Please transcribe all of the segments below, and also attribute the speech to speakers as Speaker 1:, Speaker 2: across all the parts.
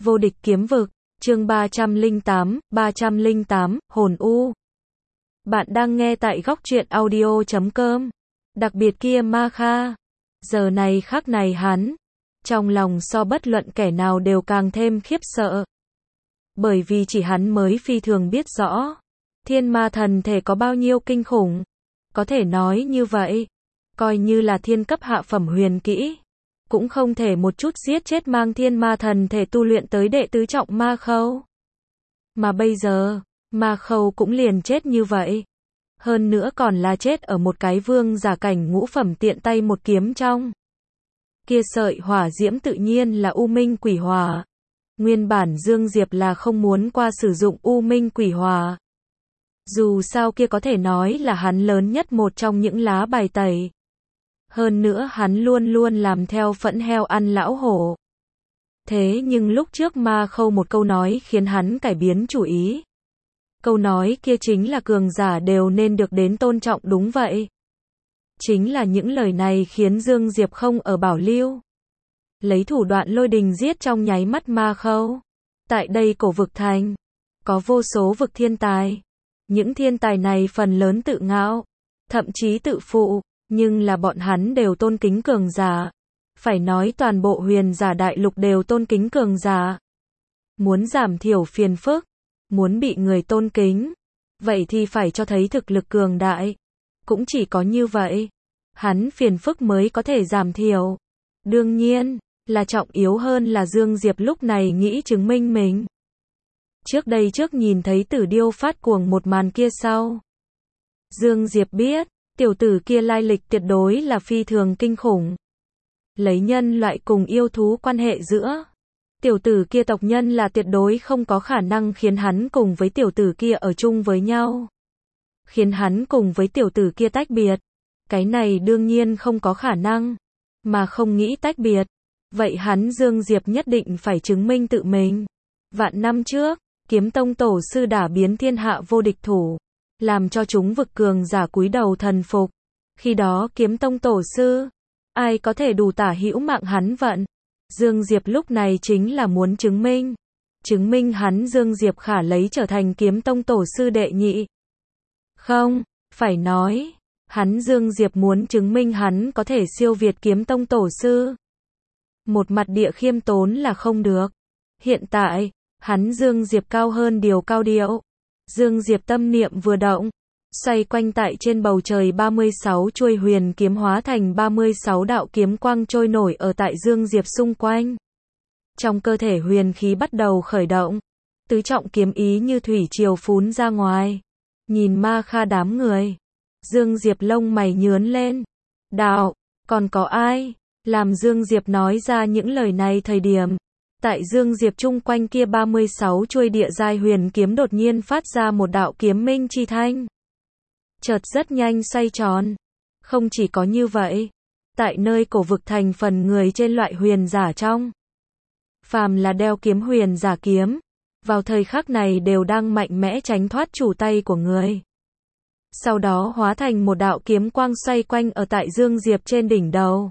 Speaker 1: Vô địch kiếm vực, chương 308, hồn u. Bạn đang nghe tại góc truyện audio.com. Đặc biệt kia Ma Kha. Giờ này khắc này hắn, trong lòng so bất luận kẻ nào đều càng thêm khiếp sợ. Bởi vì chỉ hắn mới phi thường biết rõ, thiên ma thần thể có bao nhiêu kinh khủng. Có thể nói như vậy, coi như là thiên cấp hạ phẩm huyền kỹ, cũng không thể một chút giết chết mang thiên ma thần thể tu luyện tới đệ tứ trọng Ma Khâu. Mà bây giờ, Ma Khâu cũng liền chết như vậy. Hơn nữa còn là chết ở một cái vương giả cảnh ngũ phẩm tiện tay một kiếm trong. Kia sợi hỏa diễm tự nhiên là U Minh Quỷ Hỏa. Nguyên bản Dương Diệp là không muốn qua sử dụng U Minh Quỷ Hỏa. Dù sao kia có thể nói là hắn lớn nhất một trong những lá bài tẩy. Hơn nữa hắn luôn luôn làm theo phẫn heo ăn lão hổ. Thế nhưng lúc trước Ma Khâu một câu nói khiến hắn cải biến chủ ý. Câu nói kia chính là cường giả đều nên được đến tôn trọng, đúng vậy. Chính là những lời này khiến Dương Diệp không ở bảo lưu. Lấy thủ đoạn lôi đình giết trong nháy mắt Ma Khâu. Tại đây cổ vực thành, có vô số vực thiên tài. Những thiên tài này phần lớn tự ngạo, thậm chí tự phụ, nhưng là bọn hắn đều tôn kính cường giả. Phải nói toàn bộ huyền giả đại lục đều tôn kính cường giả. Muốn giảm thiểu phiền phức, muốn bị người tôn kính, vậy thì phải cho thấy thực lực cường đại. Cũng chỉ có như vậy, hắn phiền phức mới có thể giảm thiểu. Đương nhiên, là trọng yếu hơn là Dương Diệp lúc này nghĩ chứng minh mình. Trước nhìn thấy Tử Điêu phát cuồng một màn kia sau, Dương Diệp biết, tiểu tử kia lai lịch tuyệt đối là phi thường kinh khủng. Lấy nhân loại cùng yêu thú quan hệ giữa, tiểu tử kia tộc nhân là tuyệt đối không có khả năng khiến hắn cùng với tiểu tử kia ở chung với nhau. Khiến hắn cùng với tiểu tử kia tách biệt. Cái này đương nhiên không có khả năng. Mà không nghĩ tách biệt, vậy hắn Dương Diệp nhất định phải chứng minh tự mình. Vạn năm trước, Kiếm Tông tổ sư đả biến thiên hạ vô địch thủ, làm cho chúng vực cường giả cúi đầu thần phục. Khi đó Kiếm Tông tổ sư, ai có thể đủ tả hữu mạng hắn vận. Dương Diệp lúc này chính là muốn chứng minh hắn Dương Diệp khả lấy trở thành Kiếm Tông tổ sư đệ nhị. Không, phải nói, hắn Dương Diệp muốn chứng minh hắn có thể siêu việt Kiếm Tông tổ sư. Một mặt địa khiêm tốn là không được. Hiện tại, hắn Dương Diệp cao hơn điều cao điệu. Dương Diệp tâm niệm vừa động, xoay quanh tại trên bầu trời 36 chuôi huyền kiếm hóa thành 36 đạo kiếm quang trôi nổi ở tại Dương Diệp xung quanh. Trong cơ thể huyền khí bắt đầu khởi động, tứ trọng kiếm ý như thủy triều phún ra ngoài. Nhìn Ma Kha đám người, Dương Diệp lông mày nhướng lên. Đạo, còn có ai? Làm Dương Diệp nói ra những lời này thời điểm, tại Dương Diệp chung quanh kia 36 chuôi địa giai huyền kiếm đột nhiên phát ra một đạo kiếm minh chi thanh. Chợt rất nhanh xoay tròn. Không chỉ có như vậy, tại nơi cổ vực thành phần người trên loại huyền giả trong, phàm là đeo kiếm huyền giả kiếm, vào thời khắc này đều đang mạnh mẽ tránh thoát chủ tay của người. Sau đó hóa thành một đạo kiếm quang xoay quanh ở tại Dương Diệp trên đỉnh đầu.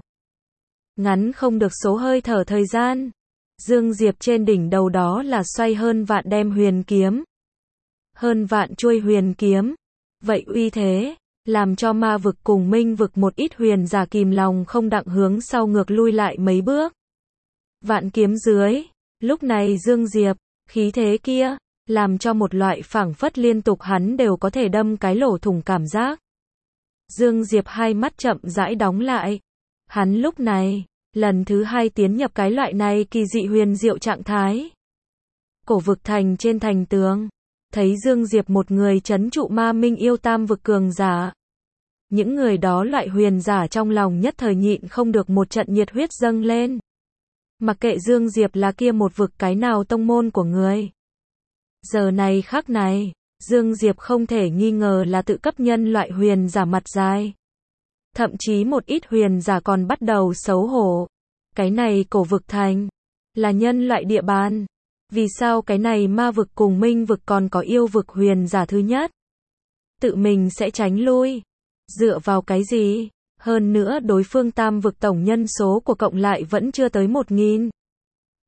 Speaker 1: Ngắn không được số hơi thở thời gian, Dương Diệp trên đỉnh đầu đó là xoay hơn vạn đem huyền kiếm. Hơn vạn chuôi huyền kiếm. Vậy uy thế, làm cho ma vực cùng minh vực một ít huyền giả kìm lòng không đặng hướng sau ngược lui lại mấy bước. Vạn kiếm dưới, lúc này Dương Diệp, khí thế kia, làm cho một loại phảng phất liên tục hắn đều có thể đâm cái lỗ thủng cảm giác. Dương Diệp hai mắt chậm rãi đóng lại. Hắn lúc này, lần thứ hai tiến nhập cái loại này kỳ dị huyền diệu trạng thái. Cổ vực thành trên thành tường, thấy Dương Diệp một người trấn trụ ma minh yêu tam vực cường giả. Những người đó loại huyền giả trong lòng nhất thời nhịn không được một trận nhiệt huyết dâng lên. Mặc kệ Dương Diệp là kia một vực cái nào tông môn của người. Giờ này khắc này, Dương Diệp không thể nghi ngờ là tự cấp nhân loại huyền giả mặt dài. Thậm chí một ít huyền giả còn bắt đầu xấu hổ. Cái này cổ vực thành, là nhân loại địa bàn. Vì sao cái này ma vực cùng minh vực còn có yêu vực huyền giả thứ nhất? Tự mình sẽ tránh lui. Dựa vào cái gì? Hơn nữa đối phương tam vực tổng nhân số của cộng lại vẫn chưa tới 1000.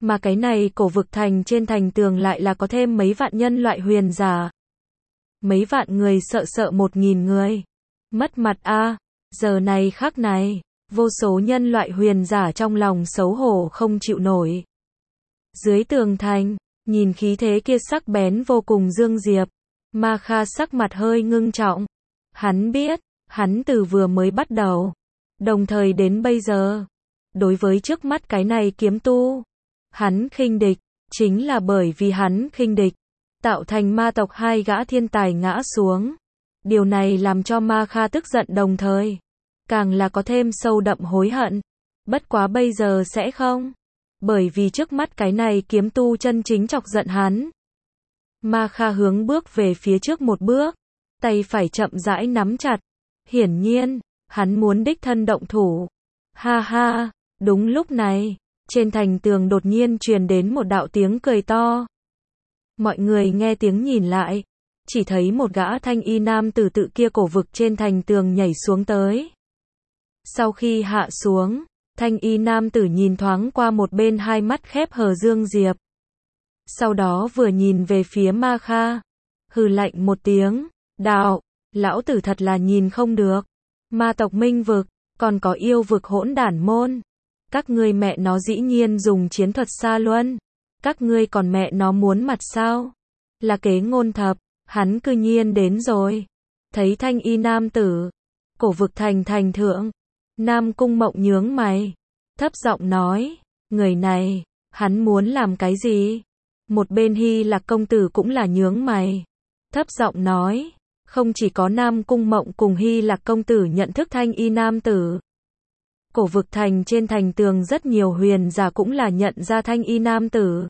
Speaker 1: Mà cái này cổ vực thành trên thành tường lại là có thêm mấy vạn nhân loại huyền giả. Mấy vạn người sợ sợ 1000 người. Mất mặt a, giờ này khắc này, vô số nhân loại huyền giả trong lòng xấu hổ không chịu nổi. Dưới tường thành, nhìn khí thế kia sắc bén vô cùng Dương Diệp, Ma Kha sắc mặt hơi ngưng trọng. Hắn biết, hắn từ vừa mới bắt đầu, đồng thời đến bây giờ, đối với trước mắt cái này kiếm tu, hắn khinh địch, chính là bởi vì hắn khinh địch, tạo thành ma tộc 2 gã thiên tài ngã xuống. Điều này làm cho Ma Kha tức giận đồng thời, càng là có thêm sâu đậm hối hận. Bất quá bây giờ sẽ không, bởi vì trước mắt cái này kiếm tu chân chính chọc giận hắn. Ma Kha hướng bước về phía trước một bước, tay phải chậm rãi nắm chặt. Hiển nhiên, hắn muốn đích thân động thủ. Ha ha, đúng lúc này, trên thành tường đột nhiên truyền đến một đạo tiếng cười to. Mọi người nghe tiếng nhìn lại, chỉ thấy một gã thanh y nam tử tự kia cổ vực trên thành tường nhảy xuống tới. Sau khi hạ xuống, thanh y nam tử nhìn thoáng qua một bên, hai mắt khép hờ Dương Diệp. Sau đó vừa nhìn về phía Ma Kha, hừ lạnh một tiếng, đạo, lão tử thật là nhìn không được. Ma tộc Minh vực, còn có yêu vực hỗn đản môn. Các ngươi mẹ nó dĩ nhiên dùng chiến thuật xa luân. Các ngươi còn mẹ nó muốn mặt sao? Là kế ngôn thập, hắn cư nhiên đến rồi. Thấy thanh y nam tử, cổ vực thành thượng, Nam Cung Mộng nhướng mày, thấp giọng nói, người này, hắn muốn làm cái gì? Một bên Hy Lạc công tử cũng là nhướng mày, thấp giọng nói, không chỉ có Nam Cung Mộng cùng Hy Lạc công tử nhận thức thanh y nam tử. Cổ vực thành trên thành tường rất nhiều huyền giả cũng là nhận ra thanh y nam tử.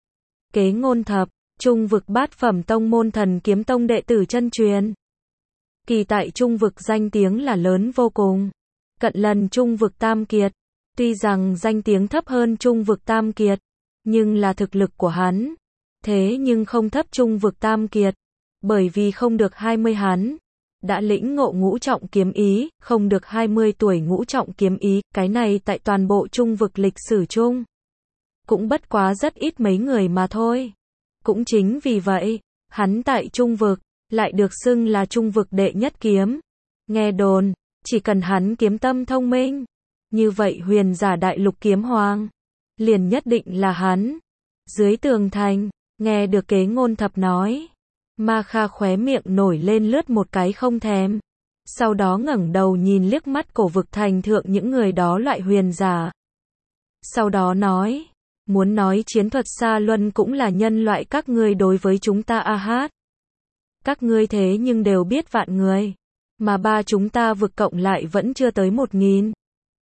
Speaker 1: Kế ngôn thập, Trung vực bát phẩm tông môn Thần Kiếm Tông đệ tử chân truyền. Kỳ tại Trung vực danh tiếng là lớn vô cùng. Cận lần Trung vực tam kiệt. Tuy rằng danh tiếng thấp hơn Trung vực tam kiệt, nhưng là thực lực của hắn. Thế nhưng không thấp Trung vực tam kiệt. Bởi vì không được 20 hắn đã lĩnh ngộ ngũ trọng kiếm ý, không được 20 tuổi ngũ trọng kiếm ý, cái này tại toàn bộ Trung vực lịch sử chung cũng bất quá rất ít mấy người mà thôi. Cũng chính vì vậy, hắn tại Trung vực lại được xưng là Trung vực đệ nhất kiếm. Nghe đồn, chỉ cần hắn kiếm tâm thông minh, như vậy huyền giả đại lục kiếm hoàng liền nhất định là hắn. Dưới tường thành, nghe được kế ngôn thập nói, Ma Kha khóe miệng nổi lên lướt một cái không thèm. Sau đó ngẩng đầu nhìn liếc mắt cổ vực thành thượng những người đó loại huyền giả. Sau đó nói, muốn nói chiến thuật xa luân cũng là nhân loại các ngươi đối với chúng ta a hát. Các ngươi thế nhưng đều biết vạn người, mà ba chúng ta vực cộng lại vẫn chưa tới 1000.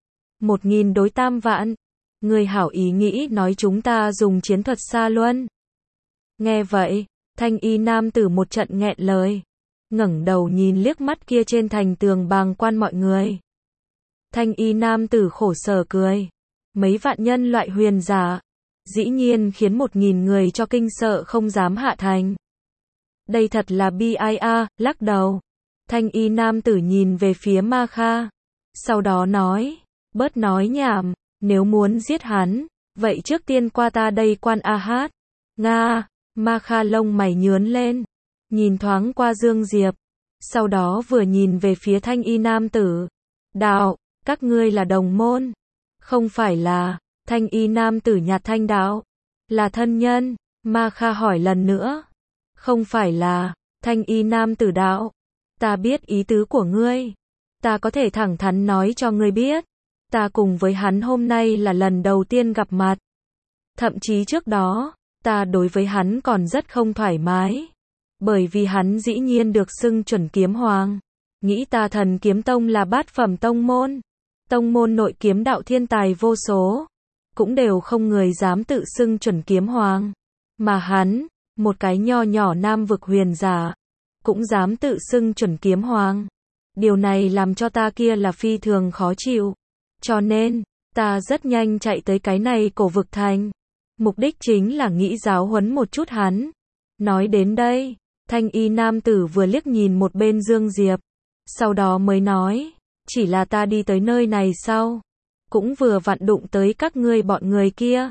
Speaker 1: 1000 đối tam vạn. Người hảo ý nghĩ nói chúng ta dùng chiến thuật xa luân. Nghe vậy, thanh y nam tử một trận nghẹn lời, ngẩng đầu nhìn liếc mắt kia trên thành tường bàng quan mọi người. Thanh y nam tử khổ sở cười, mấy vạn nhân loại huyền giả, dĩ nhiên khiến 1000 người cho kinh sợ không dám hạ thành. Đây thật là bi ai a, lắc đầu. Thanh y nam tử nhìn về phía Ma Kha, sau đó nói, bớt nói nhảm, nếu muốn giết hắn, vậy trước tiên qua ta đây quan a hát. Nga. Ma Kha lông mày nhướn lên, nhìn thoáng qua Dương Diệp, sau đó vừa nhìn về phía thanh y nam tử. Đạo, các ngươi là đồng môn? Không phải là, thanh y nam tử nhạt thanh đạo. Là thân nhân? Ma Kha hỏi lần nữa. Không phải là, thanh y nam tử đạo. Ta biết ý tứ của ngươi. Ta có thể thẳng thắn nói cho ngươi biết. Ta cùng với hắn hôm nay là lần đầu tiên gặp mặt. Thậm chí trước đó, ta đối với hắn còn rất không thoải mái. Bởi vì hắn dĩ nhiên được xưng chuẩn kiếm hoàng. Nghĩ ta Thần Kiếm Tông là bát phẩm tông môn. Tông môn nội kiếm đạo thiên tài vô số. Cũng đều không người dám tự xưng chuẩn kiếm hoàng. Mà hắn, một cái nho nhỏ nam vực huyền giả, cũng dám tự xưng chuẩn kiếm hoàng. Điều này làm cho ta kia là phi thường khó chịu. Cho nên, ta rất nhanh chạy tới cái này cổ vực thành. Mục đích chính là nghĩ giáo huấn một chút hắn. Nói đến đây, thanh y nam tử vừa liếc nhìn một bên Dương Diệp. Sau đó mới nói, chỉ là ta đi tới nơi này sau. Cũng vừa vặn đụng tới các ngươi bọn người kia.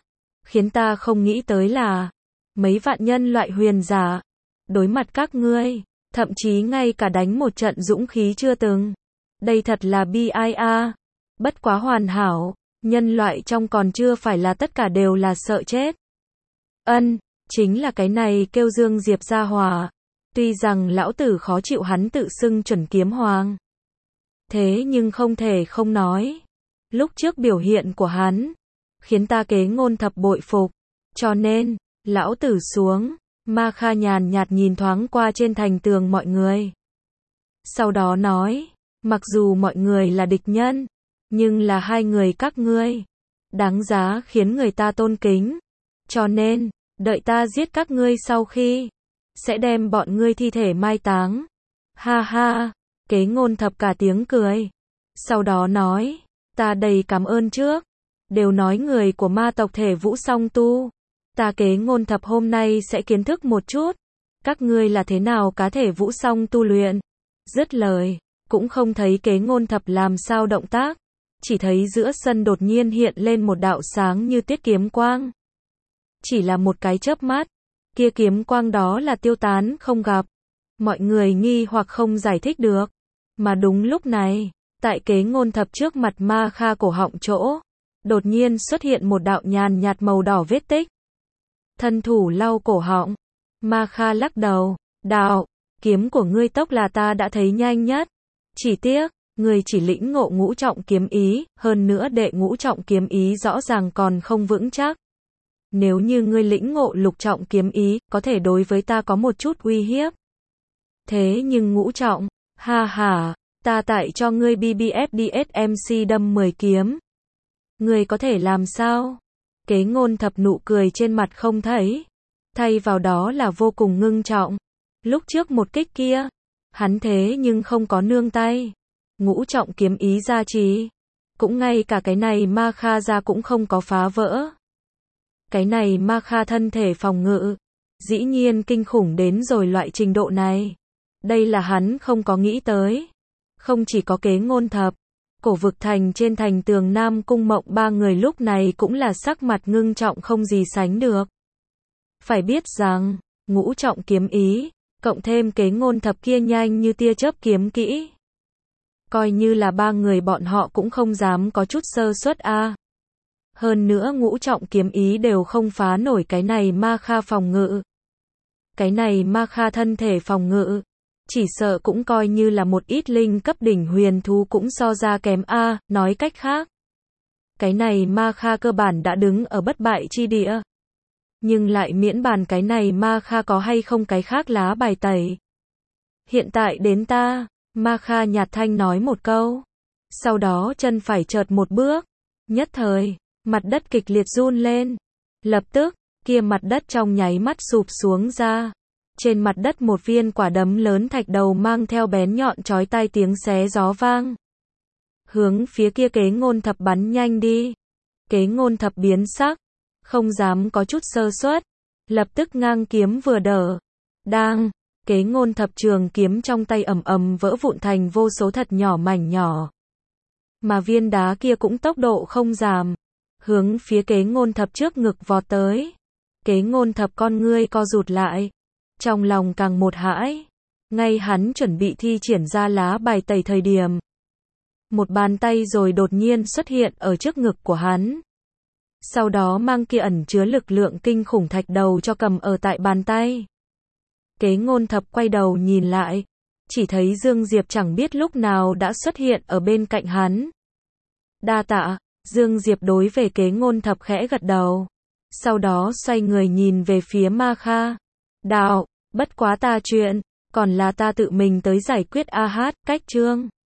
Speaker 1: khiến ta không nghĩ tới là mấy vạn nhân loại huyền giả, đối mặt các ngươi, thậm chí ngay cả đánh một trận dũng khí chưa từng. Đây thật là bi ai a. Bất quá hoàn hảo, nhân loại trong còn chưa phải là tất cả đều là sợ chết. Chính là cái này kêu Dương Diệp gia hỏa. Tuy rằng lão tử khó chịu hắn tự xưng chuẩn kiếm hoàng. Thế nhưng không thể không nói. Lúc trước biểu hiện của hắn, khiến ta Kế Ngôn Thập bội phục. Cho nên, lão tử xuống, Ma Kha nhàn nhạt nhìn thoáng qua trên thành tường mọi người. Sau đó nói, mặc dù mọi người là địch nhân, nhưng là hai người các ngươi, đáng giá khiến người ta tôn kính. Cho nên, đợi ta giết các ngươi sau khi, sẽ đem bọn ngươi thi thể mai táng. Ha ha, Kế Ngôn Thập cả tiếng cười. Sau đó nói, ta đầy cảm ơn trước. Đều nói người của ma tộc thể vũ song tu. Ta Kế Ngôn Thập hôm nay sẽ kiến thức một chút. Các ngươi là thế nào cá thể vũ song tu luyện. Dứt lời, cũng không thấy Kế Ngôn Thập làm sao động tác. Chỉ thấy giữa sân đột nhiên hiện lên một đạo sáng như tiết kiếm quang. Chỉ là một cái chớp mắt, kia kiếm quang đó là tiêu tán không gặp. Mọi người nghi hoặc không giải thích được. Mà đúng lúc này, tại Kế Ngôn Thập trước mặt Ma Kha cổ họng chỗ, đột nhiên xuất hiện một đạo nhàn nhạt màu đỏ vết tích. Thân thủ lau cổ họng, Ma Kha lắc đầu, đạo, kiếm của ngươi tốc là ta đã thấy nhanh nhất. Chỉ tiếc, ngươi chỉ lĩnh ngộ ngũ trọng kiếm ý, hơn nữa đệ ngũ trọng kiếm ý rõ ràng còn không vững chắc. Nếu như ngươi lĩnh ngộ lục trọng kiếm ý, có thể đối với ta có một chút uy hiếp. Thế nhưng ngũ trọng, ha ha, ta tại cho ngươi BBFDSMC đâm 10 kiếm. Ngươi có thể làm sao? Kế Ngôn Thập nụ cười trên mặt không thấy. Thay vào đó là vô cùng ngưng trọng. Lúc trước một kích kia, hắn thế nhưng không có nương tay. Ngũ trọng kiếm ý gia trì. Cũng ngay cả cái này Ma Kha ra cũng không có phá vỡ. Cái này Ma Kha thân thể phòng ngự, dĩ nhiên kinh khủng đến rồi loại trình độ này. Đây là hắn không có nghĩ tới. Không chỉ có Kế Ngôn Thập, Cổ Vực Thành trên thành tường Nam Cung Mộng ba người lúc này cũng là sắc mặt ngưng trọng không gì sánh được. Phải biết rằng, ngũ trọng kiếm ý, cộng thêm Kế Ngôn Thập kia nhanh như tia chớp kiếm kỹ. Coi như là ba người bọn họ cũng không dám có chút sơ suất a. Hơn nữa ngũ trọng kiếm ý đều không phá nổi cái này Ma Kha phòng ngự. Cái này Ma Kha thân thể phòng ngự, chỉ sợ cũng coi như là một ít linh cấp đỉnh huyền thú cũng so ra kém a, nói cách khác. Cái này Ma Kha cơ bản đã đứng ở bất bại chi địa. Nhưng lại miễn bàn cái này Ma Kha có hay không cái khác lá bài tẩy. Hiện tại đến ta, Ma Kha nhạt thanh nói một câu. Sau đó chân phải chợt một bước. Nhất thời, mặt đất kịch liệt run lên. Lập tức, kia mặt đất trong nháy mắt sụp xuống ra. Trên mặt đất một viên quả đấm lớn thạch đầu mang theo bén nhọn chói tai tiếng xé gió vang. Hướng phía kia Kế Ngôn Thập bắn nhanh đi. Kế Ngôn Thập biến sắc, không dám có chút sơ suất, lập tức ngang kiếm vừa đỡ. Đang, Kế Ngôn Thập trường kiếm trong tay ầm ầm vỡ vụn thành vô số thật nhỏ mảnh nhỏ. Mà viên đá kia cũng tốc độ không giảm, hướng phía Kế Ngôn Thập trước ngực vọt tới. Kế Ngôn Thập con ngươi co rụt lại, trong lòng càng một hãi. Ngay hắn chuẩn bị thi triển ra lá bài tẩy thời điểm, một bàn tay rồi đột nhiên xuất hiện ở trước ngực của hắn. Sau đó mang kia ẩn chứa lực lượng kinh khủng thạch đầu cho cầm ở tại bàn tay. Kế Ngôn Thập quay đầu nhìn lại, chỉ thấy Dương Diệp chẳng biết lúc nào đã xuất hiện ở bên cạnh hắn. Đa tạ, Dương Diệp đối về Kế Ngôn Thập khẽ gật đầu. Sau đó xoay người nhìn về phía Ma Kha. Đạo, bất quá ta chuyện, còn là ta tự mình tới giải quyết a hát, cách chương.